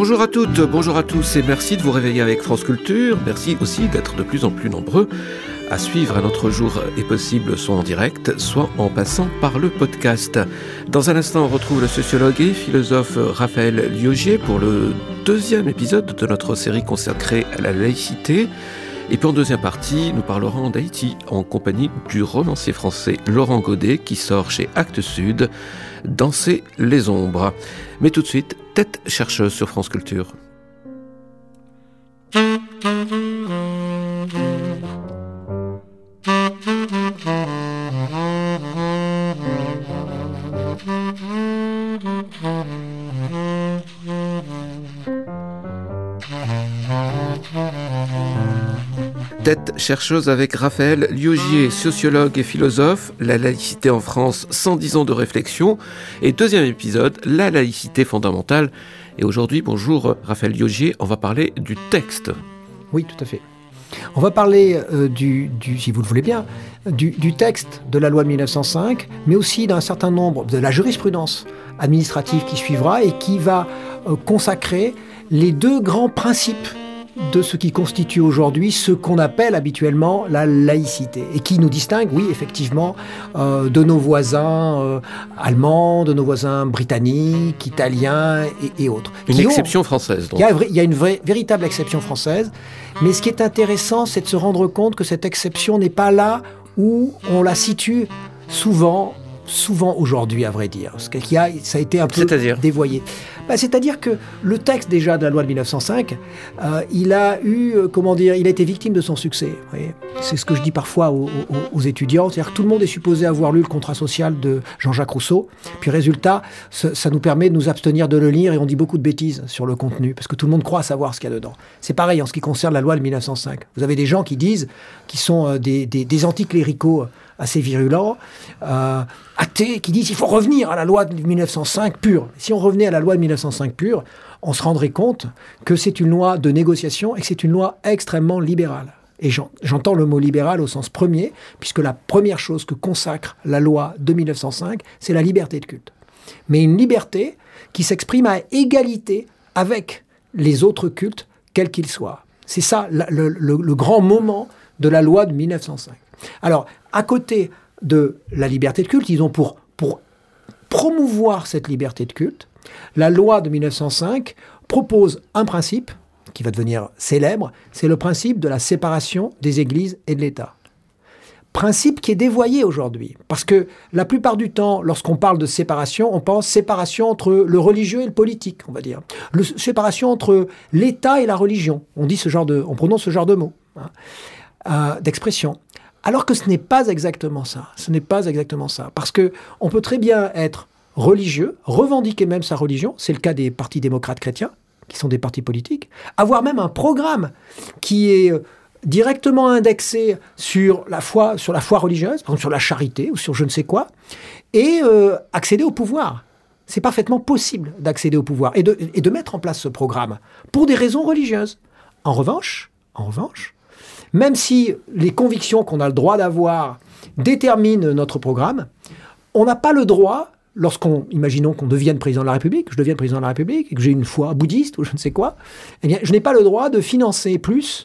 Bonjour à toutes, bonjour à tous et merci de vous réveiller avec France Culture. Merci aussi d'être de plus en plus nombreux à suivre Un autre jour est possible, soit en direct, soit en passant par le podcast. Dans un instant, on retrouve le sociologue et philosophe Raphaël Liogier pour le deuxième épisode de notre série consacrée à la laïcité. Et puis en deuxième partie, nous parlerons d'Haïti en compagnie du romancier français Laurent Godet qui sort chez Actes Sud, Danser les ombres. Mais tout de suite, Tête chercheuse sur France Culture. Tête chercheuse avec Raphaël Liogier, sociologue et philosophe, la laïcité en France, 110 ans de réflexion, et deuxième épisode, la laïcité fondamentale. Et aujourd'hui, bonjour Raphaël Liogier, on va parler du texte. Oui, tout à fait. On va parler si vous le voulez bien, du texte de la loi de 1905, mais aussi d'un certain nombre de la jurisprudence administrative qui suivra et qui va consacrer les deux grands principes de ce qui constitue aujourd'hui ce qu'on appelle habituellement la laïcité et qui nous distingue, oui, effectivement, de nos voisins allemands, de nos voisins britanniques, italiens et autres. Une exception française, donc. Il y a une véritable exception française, mais ce qui est intéressant, c'est de se rendre compte que cette exception n'est pas là où on la situe souvent aujourd'hui, à vrai dire. Parce que ça a été un peu dévoyé. C'est-à-dire que le texte déjà de la loi de 1905, il a été victime de son succès. Vous voyez, c'est ce que je dis parfois aux étudiants, c'est-à-dire que tout le monde est supposé avoir lu le contrat social de Jean-Jacques Rousseau, puis résultat, ça nous permet de nous abstenir de le lire et on dit beaucoup de bêtises sur le contenu, parce que tout le monde croit savoir ce qu'il y a dedans. C'est pareil en ce qui concerne la loi de 1905. Vous avez des gens qui sont des anticléricaux assez virulents, athées, qui disent qu'il faut revenir à la loi de 1905 pure. Si on revenait à la loi de 1905 pure, on se rendrait compte que c'est une loi de négociation et que c'est une loi extrêmement libérale. Et j'entends le mot libéral au sens premier, puisque la première chose que consacre la loi de 1905, c'est la liberté de culte. Mais une liberté qui s'exprime à égalité avec les autres cultes, quels qu'ils soient. C'est ça le grand moment de la loi de 1905. Alors, à côté de la liberté de culte, disons pour promouvoir cette liberté de culte, la loi de 1905 propose un principe qui va devenir célèbre, c'est le principe de la séparation des églises et de l'État. Principe qui est dévoyé aujourd'hui, parce que la plupart du temps, lorsqu'on parle de séparation, on pense séparation entre le religieux et le politique, on va dire. Séparation entre l'État et la religion. On prononce ce genre de mots, d'expression. Alors que ce n'est pas exactement ça. Ce n'est pas exactement ça. Parce qu'on peut très bien être religieux, revendiquer même sa religion, c'est le cas des partis démocrates chrétiens, qui sont des partis politiques, avoir même un programme qui est directement indexé sur la foi religieuse, par exemple sur la charité ou sur je ne sais quoi, et accéder au pouvoir. C'est parfaitement possible d'accéder au pouvoir et de mettre en place ce programme pour des raisons religieuses. En revanche, même si les convictions qu'on a le droit d'avoir déterminent notre programme, on n'a pas le droit, imaginons qu'on devienne président de la République, je devienne président de la République, et que j'ai une foi bouddhiste ou je ne sais quoi, eh bien, je n'ai pas le droit de financer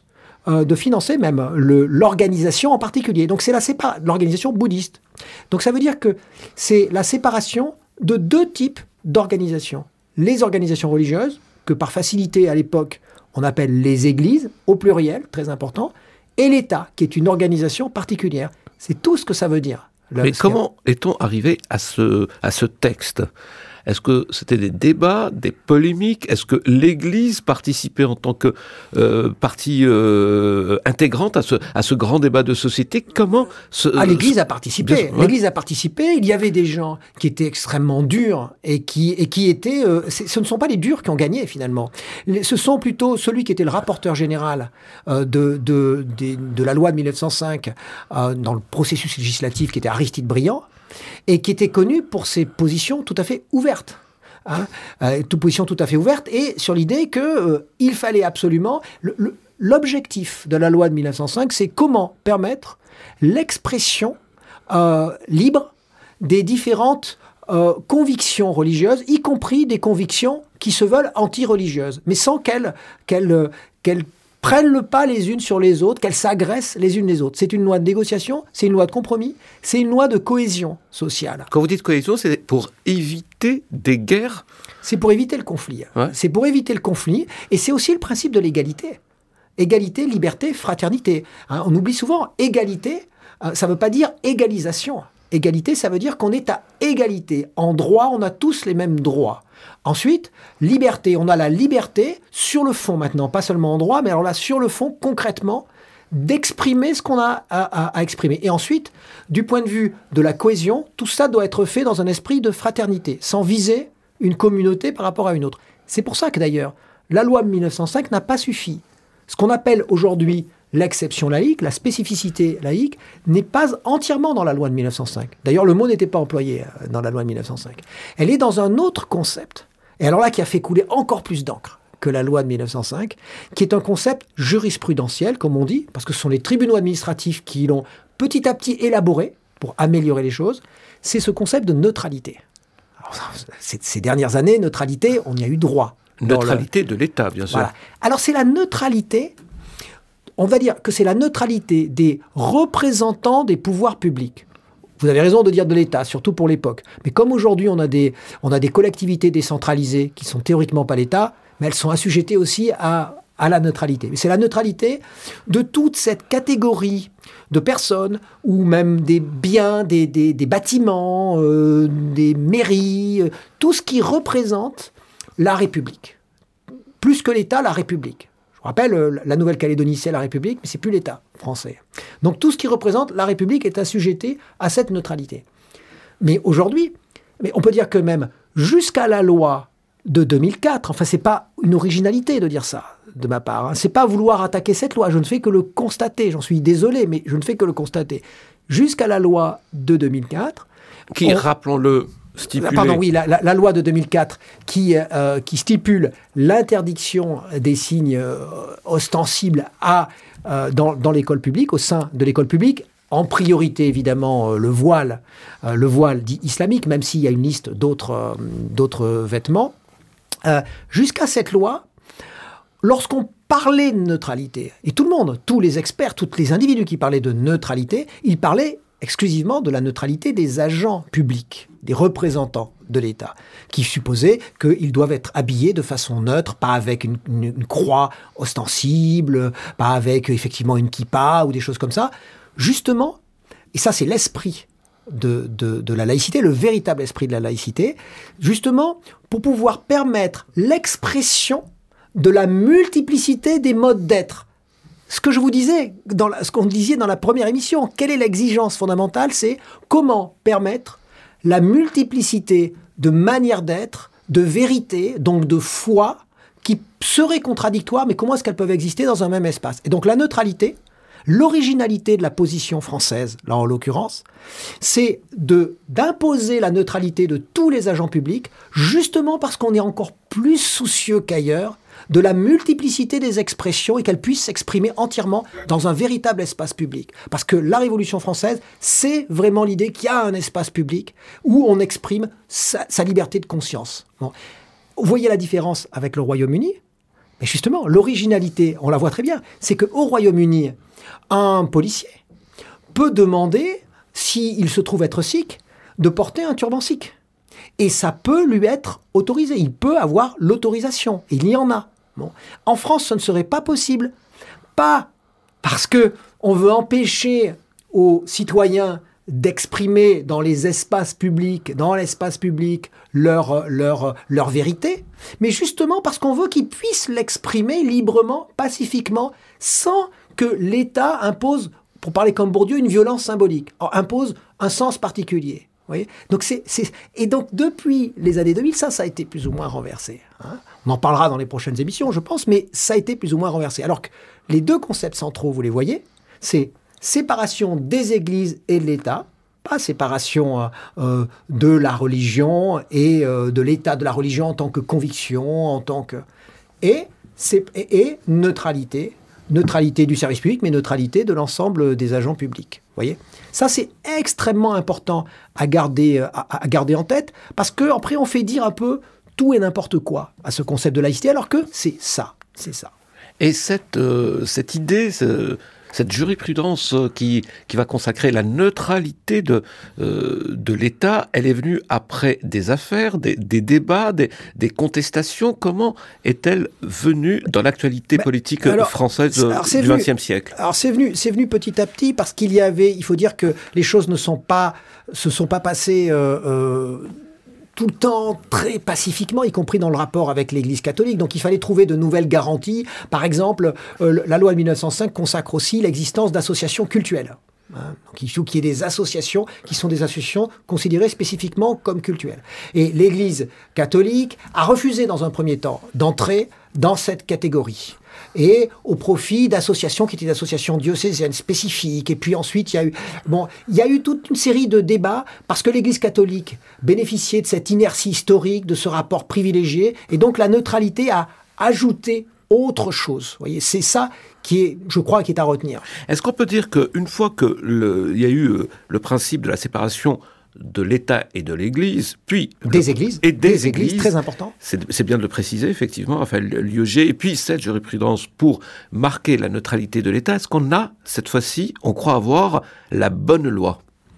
même l'organisation en particulier. Donc c'est l'organisation bouddhiste. Donc ça veut dire que c'est la séparation de deux types d'organisations. Les organisations religieuses, que par facilité à l'époque, on appelle les églises, au pluriel, très important, et l'État, qui est une organisation particulière. C'est tout ce que ça veut dire. Mais comment est-on arrivé à ce texte ? Est-ce que c'était des débats, des polémiques ? Est-ce que l'Église participait en tant que partie intégrante à ce grand débat de société ? Comment l'Église a participé. Ouais. L'Église a participé. Il y avait des gens qui étaient extrêmement durs et qui étaient. Ce ne sont pas les durs qui ont gagné finalement. Ce sont plutôt celui qui était le rapporteur général de la loi de 1905 dans le processus législatif, qui était Aristide Briand, et qui était connu pour ses positions tout à fait ouvertes. Position tout à fait ouverte, et sur l'idée qu'il fallait absolument... L'objectif de la loi de 1905, c'est comment permettre l'expression libre des différentes convictions religieuses, y compris des convictions qui se veulent anti-religieuses, mais sans qu'elles prennent le pas les unes sur les autres, qu'elles s'agressent les unes les autres. C'est une loi de négociation, c'est une loi de compromis, c'est une loi de cohésion sociale. Quand vous dites cohésion, c'est pour éviter des guerres ? C'est pour éviter le conflit. Ouais. C'est pour éviter le conflit, et c'est aussi le principe de l'égalité. Égalité, liberté, fraternité. On oublie souvent égalité, ça ne veut pas dire égalisation. Égalité, ça veut dire qu'on est à égalité. En droit, on a tous les mêmes droits. Ensuite, liberté. On a la liberté sur le fond maintenant, pas seulement en droit, mais alors là, sur le fond, concrètement, d'exprimer ce qu'on a à exprimer. Et ensuite, du point de vue de la cohésion, tout ça doit être fait dans un esprit de fraternité, sans viser une communauté par rapport à une autre. C'est pour ça que d'ailleurs, la loi de 1905 n'a pas suffi. Ce qu'on appelle aujourd'hui l'exception laïque, la spécificité laïque, n'est pas entièrement dans la loi de 1905. D'ailleurs, le mot n'était pas employé dans la loi de 1905. Elle est dans un autre concept, et alors là, qui a fait couler encore plus d'encre que la loi de 1905, qui est un concept jurisprudentiel, comme on dit, parce que ce sont les tribunaux administratifs qui l'ont petit à petit élaboré pour améliorer les choses, c'est ce concept de neutralité. Alors, ces dernières années, neutralité, on y a eu droit. Neutralité de l'État, bien sûr. Voilà. Alors, c'est la neutralité... On va dire que c'est la neutralité des représentants des pouvoirs publics. Vous avez raison de dire de l'État, surtout pour l'époque. Mais comme aujourd'hui, on a des collectivités décentralisées qui sont théoriquement pas l'État, mais elles sont assujettées aussi à la neutralité. Mais c'est la neutralité de toute cette catégorie de personnes, ou même des biens, des bâtiments, des mairies, tout ce qui représente la République. Plus que l'État, la République. Je rappelle, la Nouvelle-Calédonie, c'est la République, mais c'est plus l'État français. Donc tout ce qui représente la République est assujetti à cette neutralité. Mais aujourd'hui, on peut dire que même jusqu'à la loi de 2004, enfin c'est pas une originalité de dire ça de ma part, hein. C'est pas vouloir attaquer cette loi, je ne fais que le constater, j'en suis désolé, mais je ne fais que le constater. Jusqu'à la loi de 2004... Qui, rappelons-le, stipulé... Pardon, oui, la loi de 2004 qui stipule l'interdiction des signes ostensibles dans l'école publique, au sein de l'école publique, en priorité évidemment le voile dit islamique, même s'il y a une liste d'autres vêtements. Jusqu'à cette loi, lorsqu'on parlait de neutralité, et tout le monde, tous les experts, tous les individus qui parlaient de neutralité, ils parlaient exclusivement de la neutralité des agents publics, des représentants de l'État, qui supposaient qu'ils doivent être habillés de façon neutre, pas avec une croix ostensible, pas avec effectivement une kippa ou des choses comme ça. Justement, et ça c'est l'esprit de la laïcité, le véritable esprit de la laïcité, justement pour pouvoir permettre l'expression de la multiplicité des modes d'être. Ce que je vous disais, ce qu'on disait dans la première émission, quelle est l'exigence fondamentale, c'est comment permettre la multiplicité de manières d'être, de vérité, donc de foi, qui seraient contradictoires, mais comment est-ce qu'elles peuvent exister dans un même espace? Et donc la neutralité, l'originalité de la position française, là en l'occurrence, c'est d'imposer la neutralité de tous les agents publics, justement parce qu'on est encore plus soucieux qu'ailleurs de la multiplicité des expressions et qu'elles puissent s'exprimer entièrement dans un véritable espace public. Parce que la Révolution française, c'est vraiment l'idée qu'il y a un espace public où on exprime sa liberté de conscience. Bon. Vous voyez la différence avec le Royaume-Uni? Mais justement, l'originalité, on la voit très bien, c'est qu'au Royaume-Uni, un policier peut demander, s'il se trouve être sikh, de porter un turban sikh. Et ça peut lui être autorisé. Il peut avoir l'autorisation. Il y en a. Bon. En France, ce ne serait pas possible. Pas parce qu'on veut empêcher aux citoyens d'exprimer dans les espaces publics, leur vérité, mais justement parce qu'on veut qu'ils puissent l'exprimer librement, pacifiquement, sans que l'État impose, pour parler comme Bourdieu, une violence symbolique, impose un sens particulier. Vous voyez ? Donc et donc depuis les années 2000, ça a été plus ou moins renversé. Hein. On en parlera dans les prochaines émissions, je pense, mais ça a été plus ou moins renversé. Alors que les deux concepts centraux, vous les voyez, c'est séparation des églises et de l'État, pas séparation de la religion et de l'état de la religion en tant que conviction, et neutralité du service public, mais neutralité de l'ensemble des agents publics. Vous voyez ? Ça, c'est extrêmement important à garder en tête, parce qu'après, on fait dire un peu tout et n'importe quoi à ce concept de laïcité, alors que c'est ça. Et cette idée, cette jurisprudence qui va consacrer la neutralité de l'État, elle est venue après des affaires, des débats, des contestations. Comment est-elle venue dans l'actualité politique française du XXe siècle ? Alors c'est venu petit à petit parce il faut dire que les choses ne se sont pas passées tout le temps très pacifiquement, y compris dans le rapport avec l'Église catholique. Donc il fallait trouver de nouvelles garanties. Par exemple, la loi de 1905 consacre aussi l'existence d'associations cultuelles. Donc il faut qu'il y ait des associations qui sont des associations considérées spécifiquement comme cultuelles. Et l'Église catholique a refusé dans un premier temps d'entrer dans cette catégorie. Et au profit d'associations qui étaient des associations diocésaines spécifiques. Et puis ensuite, il y a eu toute une série de débats parce que l'Église catholique bénéficiait de cette inertie historique, de ce rapport privilégié. Et donc la neutralité a ajouté autre chose. Vous voyez, c'est ça je crois, qui est à retenir. Est-ce qu'on peut dire qu'une fois qu'il y a eu le principe de la séparation de l'État et de l'Église, puis... Des églises, très important. C'est bien de le préciser, effectivement, Raphaël Liogé, et puis cette jurisprudence pour marquer la neutralité de l'État, est-ce qu'on a, cette fois-ci, on croit avoir la bonne loi ?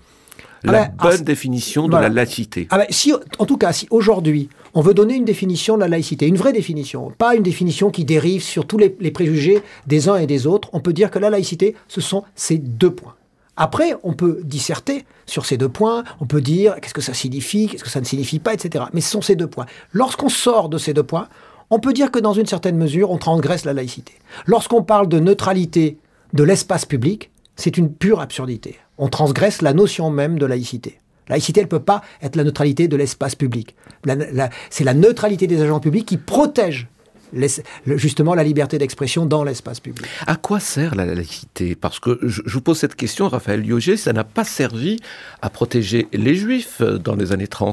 La bonne définition de la laïcité. En tout cas, si aujourd'hui, on veut donner une définition de la laïcité, une vraie définition, pas une définition qui dérive sur tous les préjugés des uns et des autres, on peut dire que la laïcité, ce sont ces 2 points. Après, on peut disserter sur ces 2 points, on peut dire qu'est-ce que ça signifie, qu'est-ce que ça ne signifie pas, etc. Mais ce sont ces 2 points. Lorsqu'on sort de ces 2 points, on peut dire que dans une certaine mesure, on transgresse la laïcité. Lorsqu'on parle de neutralité de l'espace public, c'est une pure absurdité. On transgresse la notion même de laïcité. Laïcité, elle ne peut pas être la neutralité de l'espace public. C'est la neutralité des agents publics qui protège justement la liberté d'expression dans l'espace public. À quoi sert la laïcité ? Parce que je vous pose cette question, Raphaël Liogé, ça n'a pas servi à protéger les Juifs dans les années 30 ?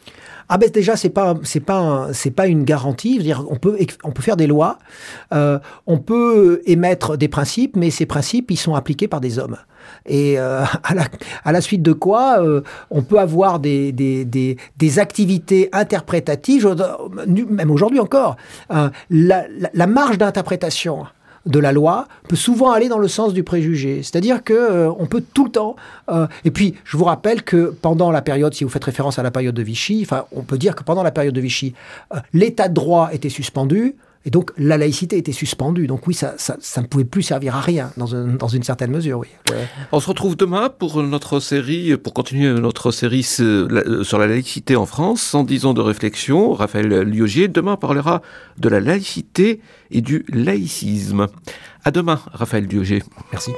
Déjà, c'est pas une garantie. Je veux dire, on peut faire des lois, on peut émettre des principes, mais ces principes, ils sont appliqués par des hommes. Et à la suite de quoi, on peut avoir des activités interprétatives, même aujourd'hui encore. La marge d'interprétation de la loi peut souvent aller dans le sens du préjugé. C'est-à-dire qu'on peut tout le temps... et puis, je vous rappelle que pendant la période, si vous faites référence à la période de Vichy, on peut dire que pendant la période de Vichy, l'état de droit était suspendu, et donc la laïcité était suspendue. Donc oui, ça ne pouvait plus servir à rien, dans une certaine mesure, oui. On se retrouve demain pour continuer notre série sur la laïcité en France, 110 ans de réflexion. Raphaël Liogé, demain, parlera de la laïcité et du laïcisme. À demain, Raphaël Liogé. Merci.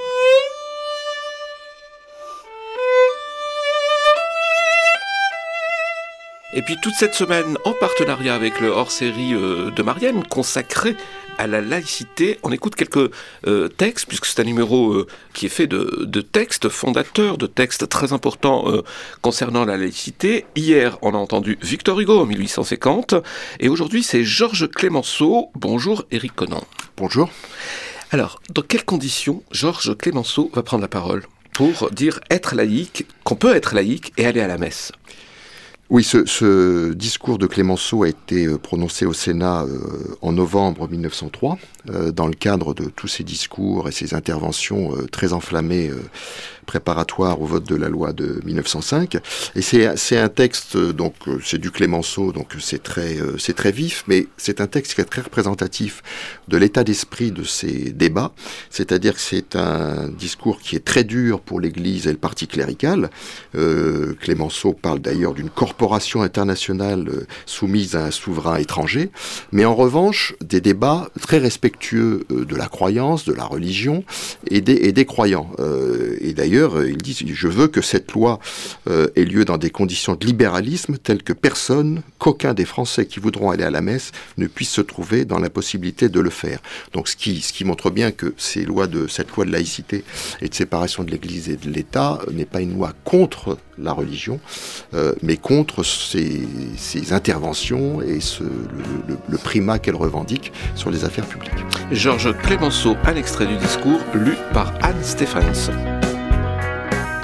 Et puis toute cette semaine, en partenariat avec le hors-série de Marianne, consacré à la laïcité, on écoute quelques textes, puisque c'est un numéro qui est fait de textes fondateurs, de textes très importants concernant la laïcité. Hier, on a entendu Victor Hugo en 1850, et aujourd'hui, c'est Georges Clemenceau. Bonjour, Éric Conan. Bonjour. Alors, dans quelles conditions Georges Clemenceau va prendre la parole pour dire être laïque, qu'on peut être laïque et aller à la messe ? Oui, ce discours de Clemenceau a été prononcé au Sénat en novembre 1903, dans le cadre de tous ces discours et ces interventions très enflammées préparatoires au vote de la loi de 1905. Et c'est un texte, donc c'est du Clemenceau, donc c'est très vif, mais c'est un texte qui est très représentatif de l'état d'esprit de ces débats. C'est-à-dire que c'est un discours qui est très dur pour l'Église et le parti clérical. Clemenceau parle d'ailleurs d'une corporation internationale soumise à un souverain étranger, mais en revanche des débats très respectueux de la croyance, de la religion et des croyants. Et d'ailleurs, il dit « Je veux que cette loi ait lieu dans des conditions de libéralisme telles que qu'aucun des Français qui voudront aller à la messe ne puisse se trouver dans l'impossibilité de le faire. » Donc ce qui montre bien que cette loi de laïcité et de séparation de l'Église et de l'État n'est pas une loi contre la religion, mais contre ces interventions et le primat qu'elle revendique sur les affaires publiques. Georges Clemenceau, un extrait du discours lu par Anne Stephens.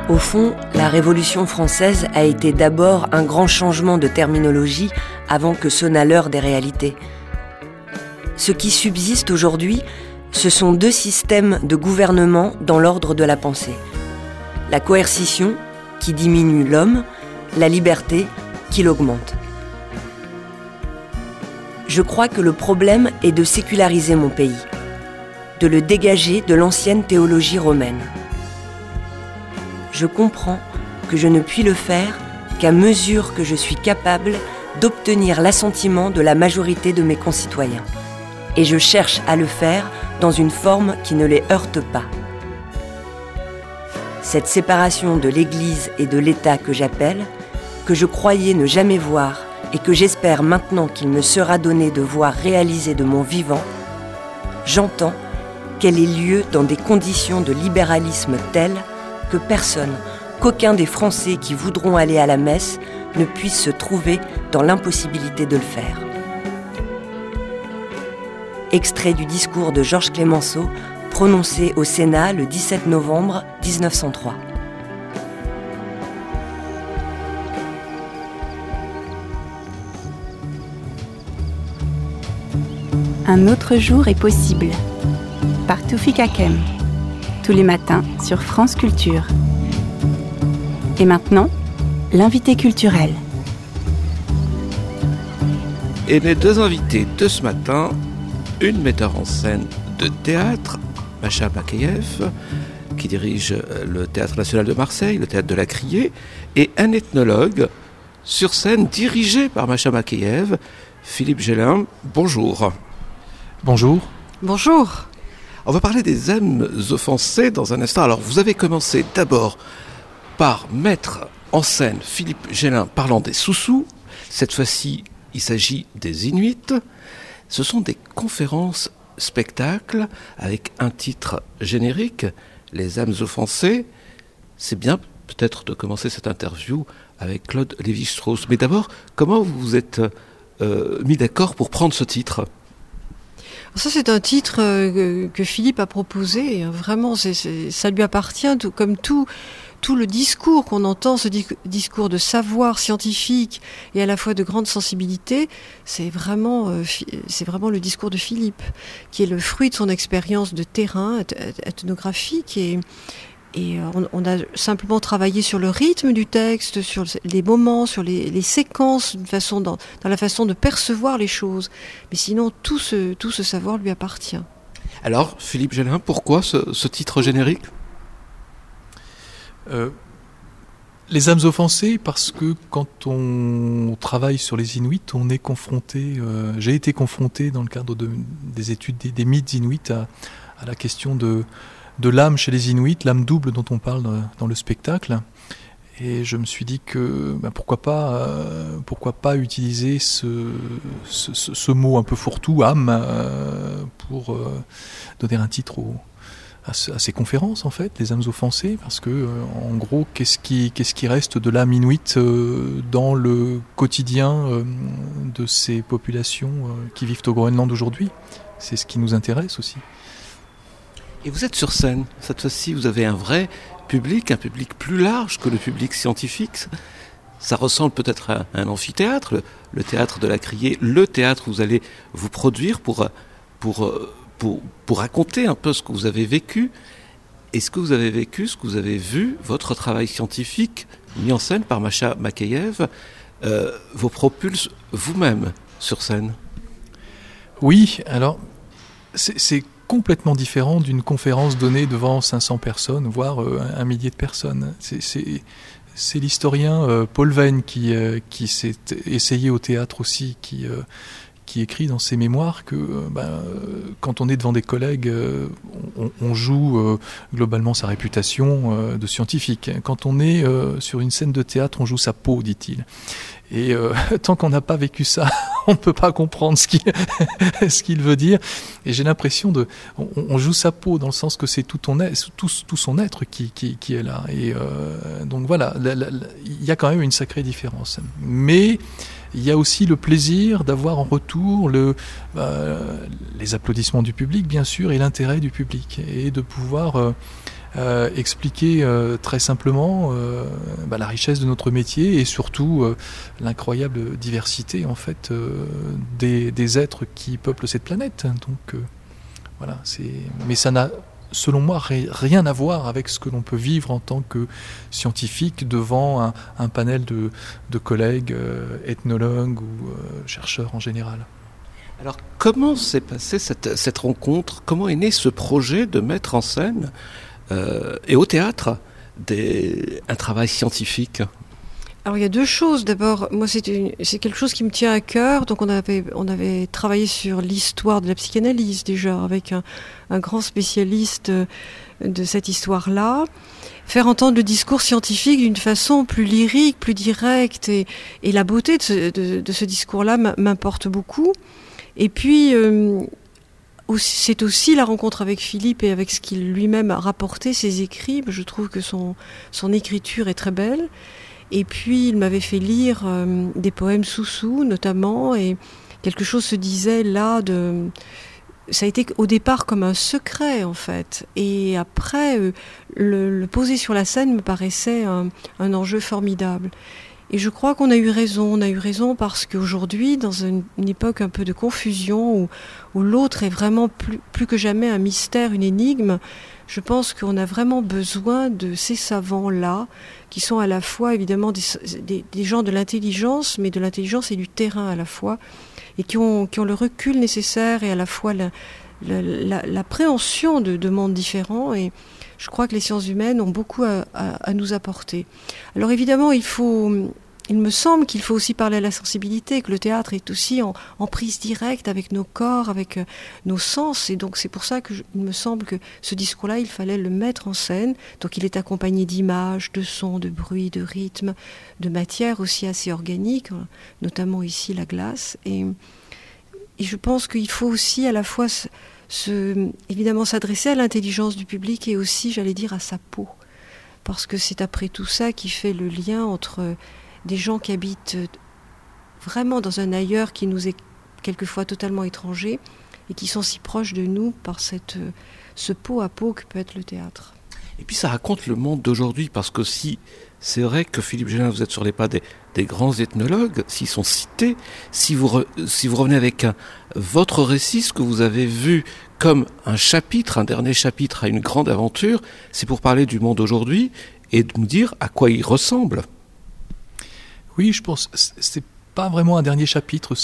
Au fond, la Révolution française a été d'abord un grand changement de terminologie avant que sonna l'heure des réalités. Ce qui subsiste aujourd'hui, ce sont 2 systèmes de gouvernement dans l'ordre de la pensée. La coercition, qui diminue l'homme, la liberté, qui l'augmente. Je crois que le problème est de séculariser mon pays, de le dégager de l'ancienne théologie romaine. Je comprends que je ne puis le faire qu'à mesure que je suis capable d'obtenir l'assentiment de la majorité de mes concitoyens. Et je cherche à le faire dans une forme qui ne les heurte pas. Cette séparation de l'Église et de l'État que j'appelle, que je croyais ne jamais voir et que j'espère maintenant qu'il me sera donné de voir réalisée de mon vivant, j'entends qu'elle ait lieu dans des conditions de libéralisme telles que personne, qu'aucun des Français qui voudront aller à la messe ne puisse se trouver dans l'impossibilité de le faire. Extrait du discours de Georges Clemenceau, prononcé au Sénat le 17 novembre 1903. Un autre jour est possible. Par Toufik Hakem. Tous les matins sur France Culture. Et maintenant, l'invité culturel. Et les 2 invités de ce matin, une metteur en scène de théâtre, Masha Makeyev, qui dirige le Théâtre National de Marseille, le Théâtre de la Criée, et un ethnologue sur scène dirigé par Masha Makeyev, Philippe Gélin. Bonjour. Bonjour. Bonjour. On va parler des âmes offensées dans un instant. Alors, vous avez commencé d'abord par mettre en scène Philippe Gélin parlant des Soussous. Cette fois-ci, il s'agit des Inuits. Ce sont des conférences spectacles avec un titre générique, Les âmes offensées. C'est bien peut-être de commencer cette interview avec Claude Lévi-Strauss. Mais d'abord, comment vous vous êtes mis d'accord pour prendre ce titre ? Ça, c'est un titre que Philippe a proposé. Vraiment, ça lui appartient, comme tout le discours qu'on entend, ce discours de savoir scientifique et à la fois de grande sensibilité, c'est vraiment le discours de Philippe, qui est le fruit de son expérience de terrain, ethnographique. Et on a simplement travaillé sur le rythme du texte, sur les moments, sur les séquences, dans la façon de percevoir les choses. Mais sinon, tout ce savoir lui appartient. Alors, Philippe Gélin, pourquoi ce titre générique ? Les âmes offensées, parce que quand on travaille sur les Inuits, on est confronté, j'ai été confronté dans le cadre des études des mythes Inuits à la question de l'âme chez les Inuits, l'âme double dont on parle dans le spectacle. Et je me suis dit que pourquoi pas utiliser ce mot un peu fourre-tout, âme, pour donner un titre à ces conférences, en fait, les âmes offensées, parce que en gros, qu'est-ce qui reste de l'âme inuite dans le quotidien de ces populations qui vivent au Groenland aujourd'hui. C'est ce qui nous intéresse aussi. Et vous êtes sur scène. Cette fois-ci, vous avez un vrai public, un public plus large que le public scientifique. Ça ressemble peut-être à un amphithéâtre, le théâtre de la Criée, le théâtre où vous allez vous produire pour raconter un peu ce que vous avez vécu. Et ce que vous avez vécu, ce que vous avez vu, votre travail scientifique mis en scène par Masha Makeyev, vous propulse vous-même sur scène. Oui, alors c'est complètement différent d'une conférence donnée devant 500 personnes, voire un millier de personnes. C'est l'historien Paul Venn qui s'est essayé au théâtre aussi, qui écrit dans ses mémoires que quand on est devant des collègues, on joue globalement sa réputation de scientifique. Quand on est sur une scène de théâtre, on joue sa peau, dit-il. Et tant qu'on n'a pas vécu ça, on ne peut pas comprendre ce qu'il veut dire. Et j'ai l'impression on joue sa peau dans le sens que c'est tout son être qui est là. Et donc voilà, il y a quand même une sacrée différence. Mais il y a aussi le plaisir d'avoir en retour les applaudissements du public, bien sûr, et l'intérêt du public, et de pouvoir expliquer très simplement la richesse de notre métier et surtout l'incroyable diversité en fait des êtres qui peuplent cette planète. Donc voilà, mais ça n'a selon moi rien à voir avec ce que l'on peut vivre en tant que scientifique devant un panel de collègues ethnologues ou chercheurs en général. Alors, comment s'est passée cette rencontre ? Comment est né ce projet de mettre en scène et au théâtre un travail scientifique ? Alors il y a deux choses. D'abord, moi c'est quelque chose qui me tient à cœur. Donc on avait travaillé sur l'histoire de la psychanalyse déjà avec un grand spécialiste de cette histoire-là. Faire entendre le discours scientifique d'une façon plus lyrique, plus directe, et la beauté de ce discours-là m'importe beaucoup. Et puis c'est aussi la rencontre avec Philippe et avec ce qu'il lui-même a rapporté, ses écrits. Je trouve que son écriture est très belle. Et puis il m'avait fait lire des poèmes Soussou notamment, et quelque chose se disait là ça a été au départ comme un secret en fait, et après le poser sur la scène me paraissait un enjeu formidable. Et je crois qu'on a eu raison parce qu'aujourd'hui, dans une époque un peu de confusion où l'autre est vraiment plus que jamais un mystère, une énigme, je pense qu'on a vraiment besoin de ces savants-là, qui sont à la fois évidemment des gens de l'intelligence, mais de l'intelligence et du terrain à la fois, et qui ont le recul nécessaire et à la fois l'appréhension de mondes différents. Et je crois que les sciences humaines ont beaucoup à nous apporter. Alors évidemment, il me semble qu'il faut aussi parler à la sensibilité, que le théâtre est aussi en prise directe avec nos corps, avec nos sens, et donc c'est pour ça qu'il me semble que ce discours-là, il fallait le mettre en scène. Donc il est accompagné d'images, de sons, de bruits, de rythmes, de matières aussi assez organiques, notamment ici la glace. Et je pense qu'il faut aussi à la fois évidemment s'adresser à l'intelligence du public et aussi, j'allais dire, à sa peau, parce que c'est après tout ça qui fait le lien entre des gens qui habitent vraiment dans un ailleurs qui nous est quelquefois totalement étranger et qui sont si proches de nous par ce pot à pot que peut être le théâtre. Et puis ça raconte le monde d'aujourd'hui, parce que si c'est vrai que Philippe Génin, vous êtes sur les pas des grands ethnologues, s'ils sont cités, si vous revenez avec votre récit, ce que vous avez vu comme un dernier chapitre à une grande aventure, c'est pour parler du monde d'aujourd'hui et de nous dire à quoi il ressemble. Oui, je pense c'est pas vraiment un dernier chapitre.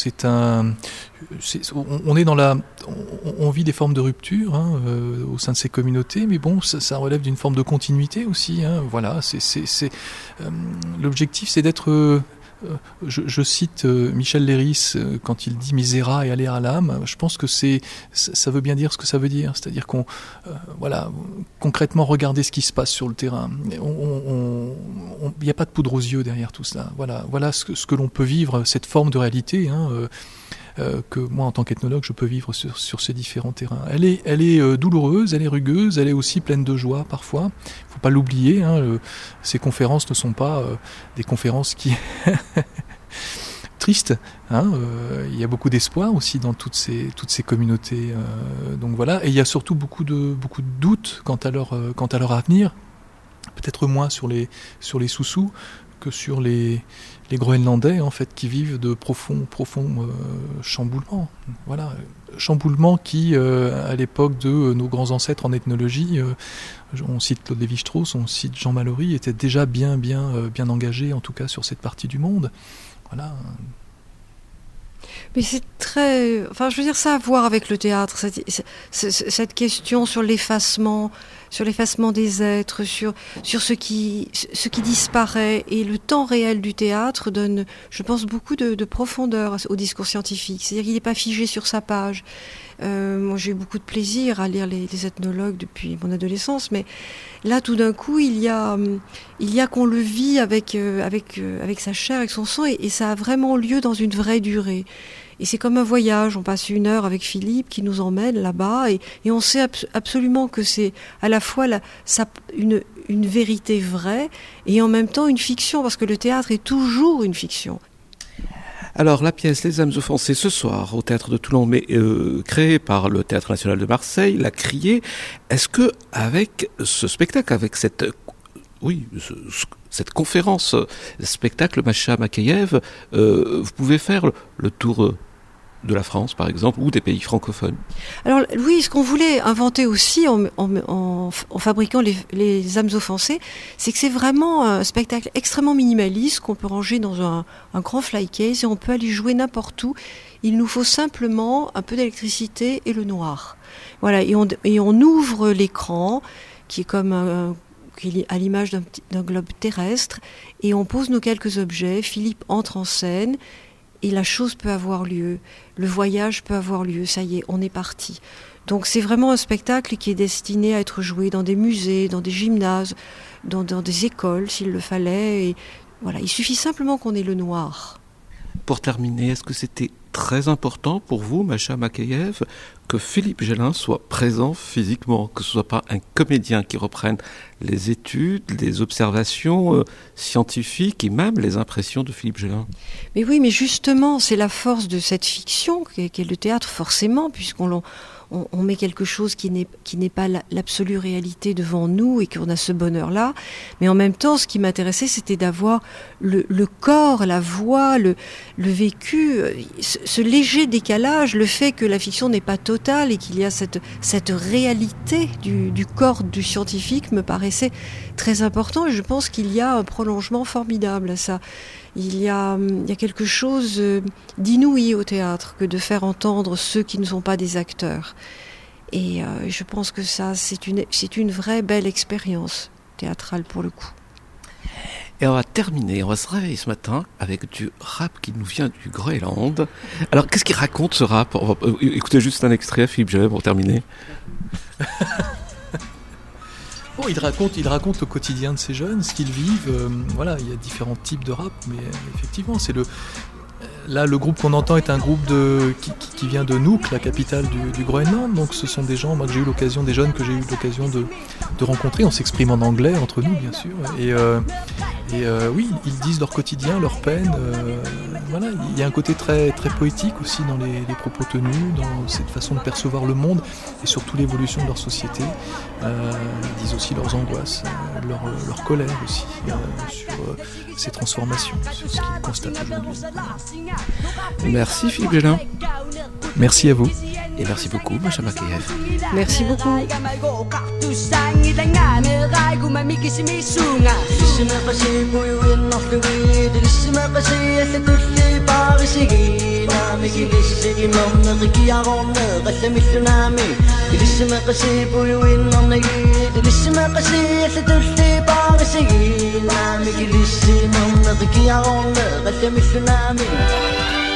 On est on vit des formes de rupture au sein de ces communautés, mais bon, ça relève d'une forme de continuité aussi. Voilà, l'objectif, c'est d'être. Je cite Michel Léris quand il dit misera et aller à l'âme. Je pense que ça veut bien dire ce que ça veut dire, c'est-à-dire qu'on concrètement regarder ce qui se passe sur le terrain. Il n'y a pas de poudre aux yeux derrière tout ça. Voilà ce que l'on peut vivre, cette forme de réalité que moi en tant qu'ethnologue je peux vivre sur ces différents terrains. Elle est douloureuse, elle est rugueuse, elle est aussi pleine de joie parfois. Il ne faut pas l'oublier. Ces conférences ne sont pas des conférences qui tristes. Il y a beaucoup d'espoir aussi dans toutes ces communautés. Donc voilà. Et il y a surtout beaucoup de doutes quant à leur avenir. Peut-être moins sur les Soussous que sur les Groenlandais en fait, qui vivent de profonds chamboulements. Voilà, chamboulements qui, à l'époque de nos grands ancêtres en ethnologie, on cite Claude Lévi-Strauss, on cite Jean Mallory, étaient déjà bien engagés, en tout cas sur cette partie du monde. Voilà. Mais c'est très... Enfin, je veux dire, ça a à voir avec le théâtre, cette question sur l'effacement des êtres, sur ce qui disparaît. Et le temps réel du théâtre donne, je pense, beaucoup de profondeur au discours scientifique. C'est-à-dire qu'il n'est pas figé sur sa page. Moi, j'ai eu beaucoup de plaisir à lire les ethnologues depuis mon adolescence, mais là, tout d'un coup, il y a qu'on le vit avec sa chair, avec son sang, et ça a vraiment lieu dans une vraie durée. Et c'est comme un voyage, on passe 1 heure avec Philippe qui nous emmène là-bas, et on sait absolument que c'est à la fois une vérité vraie, et en même temps une fiction, parce que le théâtre est toujours une fiction. Alors, la pièce Les âmes offensées ce soir au Théâtre de Toulon, mais créée par le Théâtre National de Marseille, La Criée. Est-ce que avec ce spectacle, avec cette conférence spectacle Masha Makeyev, vous pouvez faire le tour de la France, par exemple, ou des pays francophones? Alors oui, ce qu'on voulait inventer aussi en fabriquant les âmes offensées, c'est que c'est vraiment un spectacle extrêmement minimaliste qu'on peut ranger dans un grand fly case et on peut aller jouer n'importe où. Il nous faut simplement un peu d'électricité et le noir. Voilà, et on ouvre l'écran qui est comme qui est à l'image d'un globe terrestre, et on pose nos quelques objets. Philippe entre en scène. Et la chose peut avoir lieu, le voyage peut avoir lieu, ça y est, on est parti. Donc c'est vraiment un spectacle qui est destiné à être joué dans des musées, dans des gymnases, dans des écoles s'il le fallait. Et voilà, il suffit simplement qu'on ait le noir. Pour terminer, est-ce que c'était très important pour vous, Masha Makeyev, que Philippe Gélin soit présent physiquement, que ce ne soit pas un comédien qui reprenne les études, les observations scientifiques et même les impressions de Philippe Gélin? Mais oui, mais justement, c'est la force de cette fiction qu'est le théâtre, forcément, puisqu'on met quelque chose qui n'est pas l'absolue réalité devant nous et qu'on a ce bonheur-là. Mais en même temps, ce qui m'intéressait, c'était d'avoir le corps, la voix, le vécu, ce léger décalage, le fait que la fiction n'est pas totale et qu'il y a cette réalité du corps du scientifique me paraissait très important. Et je pense qu'il y a un prolongement formidable à ça. Il y a quelque chose d'inouï au théâtre que de faire entendre ceux qui ne sont pas des acteurs. Et je pense que ça, c'est une vraie belle expérience théâtrale pour le coup. Et on va terminer, on va se réveiller ce matin avec du rap qui nous vient du Groenland. Alors, qu'est-ce qu'il raconte ce rap? On va écouter juste un extrait, Philippe Gélin, pour terminer. Bon, il raconte au quotidien de ces jeunes, ce qu'ils vivent. Voilà, il y a différents types de rap, mais effectivement, là, le groupe qu'on entend est un groupe qui vient de Nuuk, la capitale du Groenland. Donc, ce sont des gens, moi, des jeunes que j'ai eu l'occasion de rencontrer. On s'exprime en anglais entre nous, bien sûr. Et oui, ils disent leur quotidien, leur peine. Voilà, il y a un côté très, très poétique aussi dans les propos tenus, dans cette façon de percevoir le monde et surtout l'évolution de leur société. Ils disent aussi leurs angoisses, leur colère aussi sur ces transformations, sur ce qu'ils constatent aujourd'hui. Merci Philippe Gélin. Merci à vous. Et merci beaucoup, Masha Makeyev. Merci beaucoup. Tsunami.